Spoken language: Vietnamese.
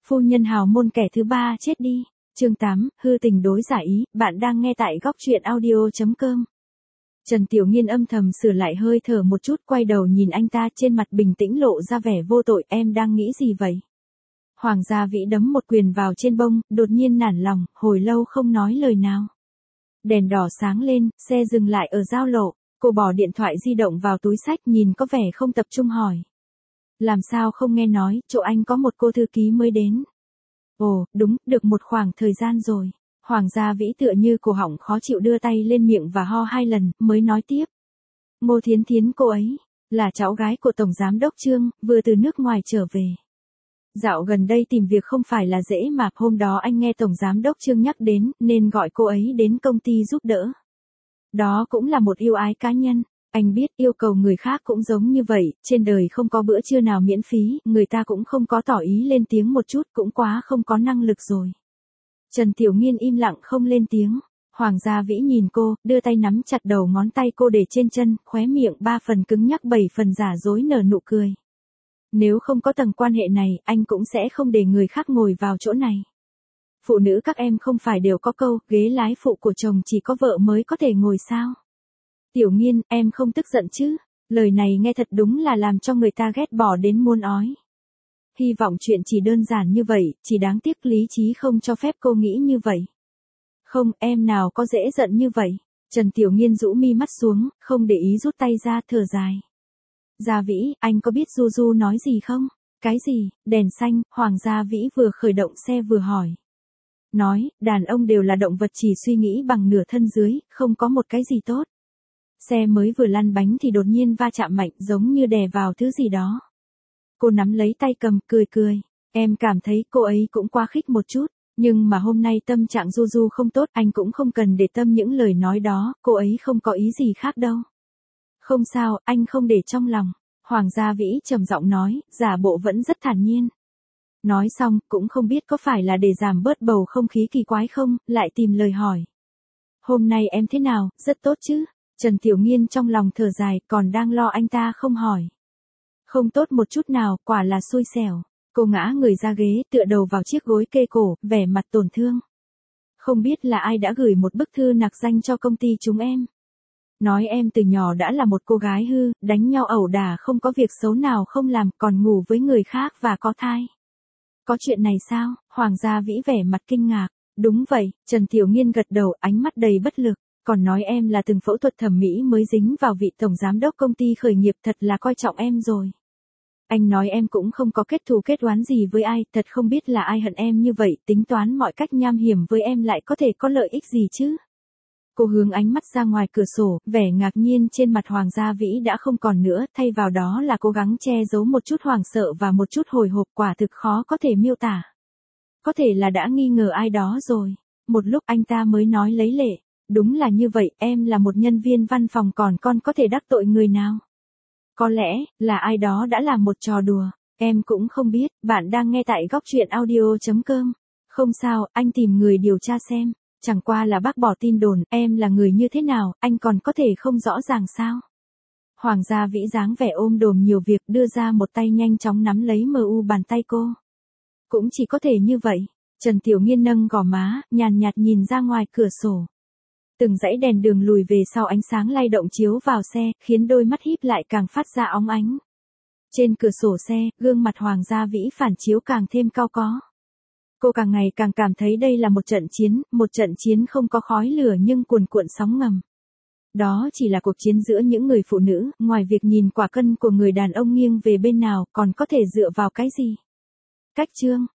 Phu nhân hào môn kẻ thứ ba chết đi. Chương 8, hư tình đối giả ý, bạn đang nghe tại góc truyện audio.com. Trần Tiểu Nghiên âm thầm sửa lại hơi thở một chút, quay đầu nhìn anh ta, trên mặt bình tĩnh lộ ra vẻ vô tội. Em đang nghĩ gì vậy? Hoàng gia Vĩ đấm một quyền vào trên bông, đột nhiên nản lòng, hồi lâu không nói lời nào. Đèn đỏ sáng lên, xe dừng lại ở giao lộ, cô bỏ điện thoại di động vào túi xách, nhìn có vẻ không tập trung hỏi. Làm sao không nghe nói, chỗ anh có một cô thư ký mới đến. Ồ, đúng, được một khoảng thời gian rồi. Hoàng gia Vĩ tựa như cổ họng khó chịu đưa tay lên miệng và ho 2 lần, mới nói tiếp. Ngô Thiến Thiến cô ấy, là cháu gái của Tổng Giám đốc Trương, vừa từ nước ngoài trở về. Dạo gần đây tìm việc không phải là dễ mà, hôm đó anh nghe Tổng Giám đốc Trương nhắc đến, nên gọi cô ấy đến công ty giúp đỡ. Đó cũng là một yêu ái cá nhân. Anh biết yêu cầu người khác cũng giống như vậy, trên đời không có bữa trưa nào miễn phí, người ta cũng không có tỏ ý lên tiếng một chút, cũng quá không có năng lực rồi. Trần Tiểu Nghiên im lặng không lên tiếng. Hoàng gia Vĩ nhìn cô, đưa tay nắm chặt đầu ngón tay cô để trên chân, khóe miệng 3 phần cứng nhắc 7 phần giả dối nở nụ cười. Nếu không có tầng quan hệ này, anh cũng sẽ không để người khác ngồi vào chỗ này. Phụ nữ các em không phải đều có câu, ghế lái phụ của chồng chỉ có vợ mới có thể ngồi sao? Tiểu Nghiên, em không tức giận chứ? Lời này nghe thật đúng là làm cho người ta ghét bỏ đến muôn ói. Hy vọng chuyện chỉ đơn giản như vậy, chỉ đáng tiếc lý trí không cho phép cô nghĩ như vậy. Không, em nào có dễ giận như vậy. Trần Tiểu Nghiên rũ mi mắt xuống, không để ý rút tay ra, thở dài. Gia Vĩ, anh có biết Du Du nói gì không? Cái gì? Đèn xanh, Hoàng gia Vĩ vừa khởi động xe vừa hỏi. Nói, đàn ông đều là động vật chỉ suy nghĩ bằng nửa thân dưới, không có một cái gì tốt. Xe mới vừa lăn bánh thì đột nhiên va chạm mạnh, giống như đè vào thứ gì đó. Cô nắm lấy tay cầm, cười cười. Em cảm thấy cô ấy cũng quá khích một chút. Nhưng mà hôm nay tâm trạng Du Du không tốt, anh cũng không cần để tâm những lời nói đó, cô ấy không có ý gì khác đâu. Không sao, anh không để trong lòng. Hoàng gia Vĩ trầm giọng nói, giả bộ vẫn rất thản nhiên. Nói xong, cũng không biết có phải là để giảm bớt bầu không khí kỳ quái không, lại tìm lời hỏi. Hôm nay em thế nào, rất tốt chứ? Trần Tiểu Nghiên trong lòng thở dài, còn đang lo anh ta không hỏi. Không tốt một chút nào, quả là xui xẻo. Cô ngã người ra ghế, tựa đầu vào chiếc gối kê cổ, vẻ mặt tổn thương. Không biết là ai đã gửi một bức thư nạc danh cho công ty chúng em. Nói em từ nhỏ đã là một cô gái hư, đánh nhau ẩu đả, không có việc xấu nào không làm, còn ngủ với người khác và có thai. Có chuyện này sao? Hoàng gia Vĩ vẻ mặt kinh ngạc. Đúng vậy, Trần Tiểu Nghiên gật đầu, ánh mắt đầy bất lực. Còn nói em là từng phẫu thuật thẩm mỹ mới dính vào vị tổng giám đốc công ty khởi nghiệp, thật là coi trọng em rồi. Anh nói em cũng không có kết thù kết oán gì với ai, thật không biết là ai hận em như vậy, tính toán mọi cách nham hiểm với em lại có thể có lợi ích gì chứ? Cô hướng ánh mắt ra ngoài cửa sổ, vẻ ngạc nhiên trên mặt Hoàng gia Vĩ đã không còn nữa, thay vào đó là cố gắng che giấu một chút hoảng sợ và một chút hồi hộp, quả thực khó có thể miêu tả. Có thể là đã nghi ngờ ai đó rồi. Một lúc anh ta mới nói lấy lệ. Đúng là như vậy, em là một nhân viên văn phòng còn con có thể đắc tội người nào? Có lẽ, là ai đó đã làm một trò đùa. Em cũng không biết, bạn đang nghe tại góc truyện audio.com. Không sao, anh tìm người điều tra xem. Chẳng qua là bác bỏ tin đồn, em là người như thế nào, anh còn có thể không rõ ràng sao? Hoàng gia Vĩ dáng vẻ ôm đồm nhiều việc, đưa ra một tay nhanh chóng nắm lấy bàn tay cô. Cũng chỉ có thể như vậy. Trần Tiểu Nghiên nâng gò má, nhàn nhạt nhìn ra ngoài cửa sổ. Từng dãy đèn đường lùi về sau, ánh sáng lay động chiếu vào xe, khiến đôi mắt híp lại càng phát ra óng ánh. Trên cửa sổ xe, gương mặt Hoàng gia Vĩ phản chiếu càng thêm cao có. Cô càng ngày càng cảm thấy đây là một trận chiến không có khói lửa nhưng cuồn cuộn sóng ngầm. Đó chỉ là cuộc chiến giữa những người phụ nữ, ngoài việc nhìn quả cân của người đàn ông nghiêng về bên nào, còn có thể dựa vào cái gì? Cách chương.